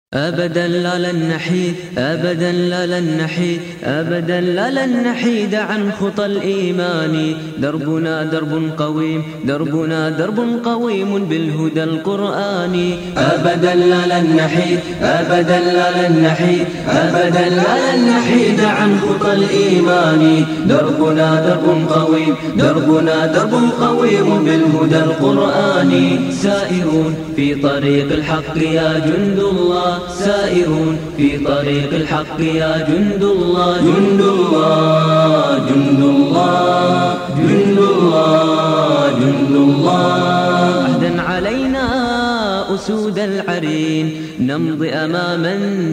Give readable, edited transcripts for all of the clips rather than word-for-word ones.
أبدا لا لن نحيد، أبدا لا لن نحيد، أبدا لا لن نحيد عن خطى الإيمان. دربنا درب قويم، دربنا درب قويم بالهدى القرآني. أبدا لا لن نحيد، أبدا لا لن نحيد، أبدا لا لن نحيد عن خطى الإيمان. دربنا درب قويم، دربنا درب قويم بالهدى القرآني. سائرون في طريق الحق يا جند الله، سائرون في طريق الحق يا جند الله. جند الله، جند الله، جند الله، جند الله. عهدا علينا أسود العرين، نمضي أماما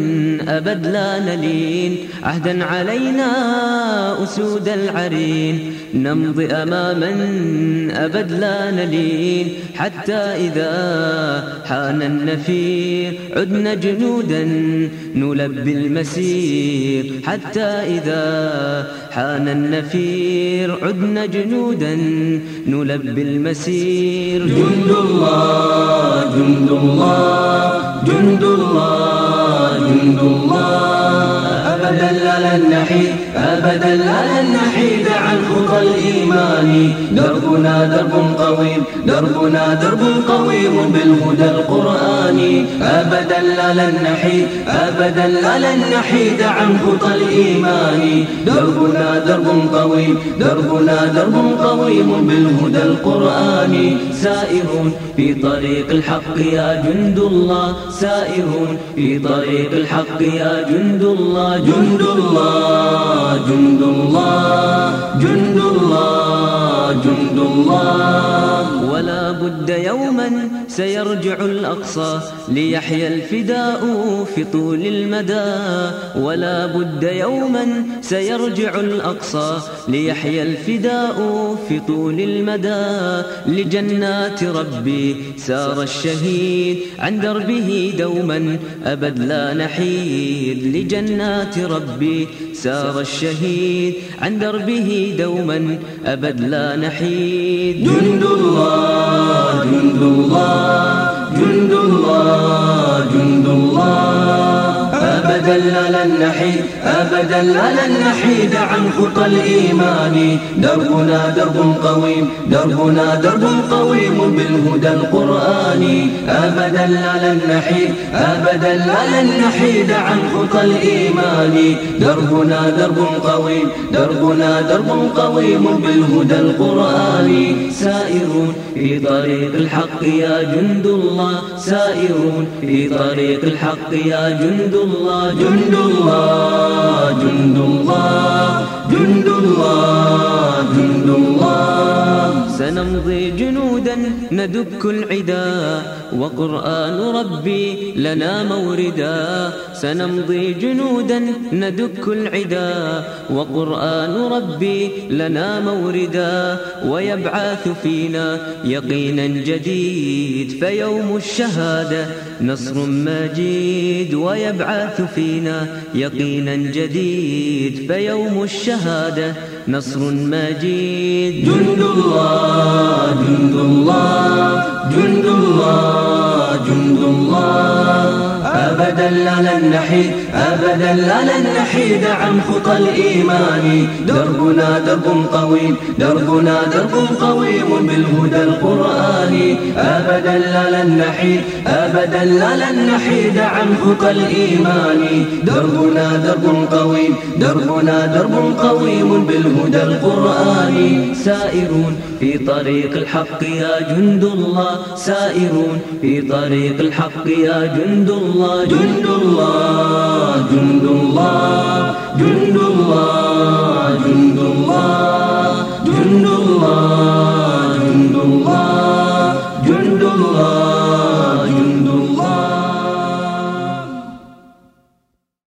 أبد لا نلين. عهدا علينا أسود العرين، نمضي أماما أبد لا نلين. حتى إذا حان النفير عدنا جنودا نلبي المسير. حتى إذا حان النفير عدنا جنودا نلبي المسير. جند الله، جند الله، جند الله، جند الله. أبدا لا لن نحيد، أبدا لا لن نحيد عن خطى الإيمان. دربنا درب قويم، دربنا درب قويم بالهدى القرآني. أبدا لا لن نحيد، أبدا لا لن نحيد عن خطى الإيمان. دربنا درب قويم، دربنا درب قويم بالهدى القرآني. سائرون في طريق الحق يا جند الله، سائرون في طريق الحق يا جند الله. جند الله، جند الله، جند الله، جند الله. ولا بد يوما سيرجع الأقصى ليحيى الفداء في طول المدى. ولا بد يوما سيرجع الأقصى ليحيى الفداء في طول المدى. لجنات ربي سار الشهيد عن دربه دوما أبد لا نحيد. لجنات ربي سار الشهيد عن دربه دوما أبد لا نحيد. جند الله، جند الله، جند الله، جند الله. أبدا لا لن نحيد، أبدا لا لن نحيد عن خطى الإيمان. دربنا درب قويم، دربنا درب قويم بالهدى القرآني. أبدا لا لن نحيد، أبدا لا لن نحيد عن خطى الإيمان. دربنا درب قويم، دربنا درب قويم بالهدى القرآني. سائرون في طريق الحق يا جند الله، سائرون في طريق الحق يا جند الله. جند الله، جند الله، جند الله، جند الله. سنمضي جنودا ندك العدا وقرآن ربي لنا موردا. سنمضي جنودا ندك العدا وقرآن ربي لنا موردا. ويبعث فينا يقينا جديد فيوم الشهادة نصر مجيد. ويبعث فينا يقينا جديد فيوم الشهادة نصر مجيد. جند الله، جند الله، جند الله، جند الله. أبدا لا لن نحيد، أبدا لا لن نحيد عن خطى الإيمان. دربنا درب قويم، دربنا درب قويم بالهدى القرآني. أبدا لا لن نحيد، أبدا لا لن نحيد عن خطى الإيمان. دربنا درب قويم، دربنا درب قويم بالهدى القرآني. سائرون في طريق الحق يا جند الله، سائرون في طريق الحق يا جند الله. جند الله، جند الله، جند الله، جند الله، جند الله.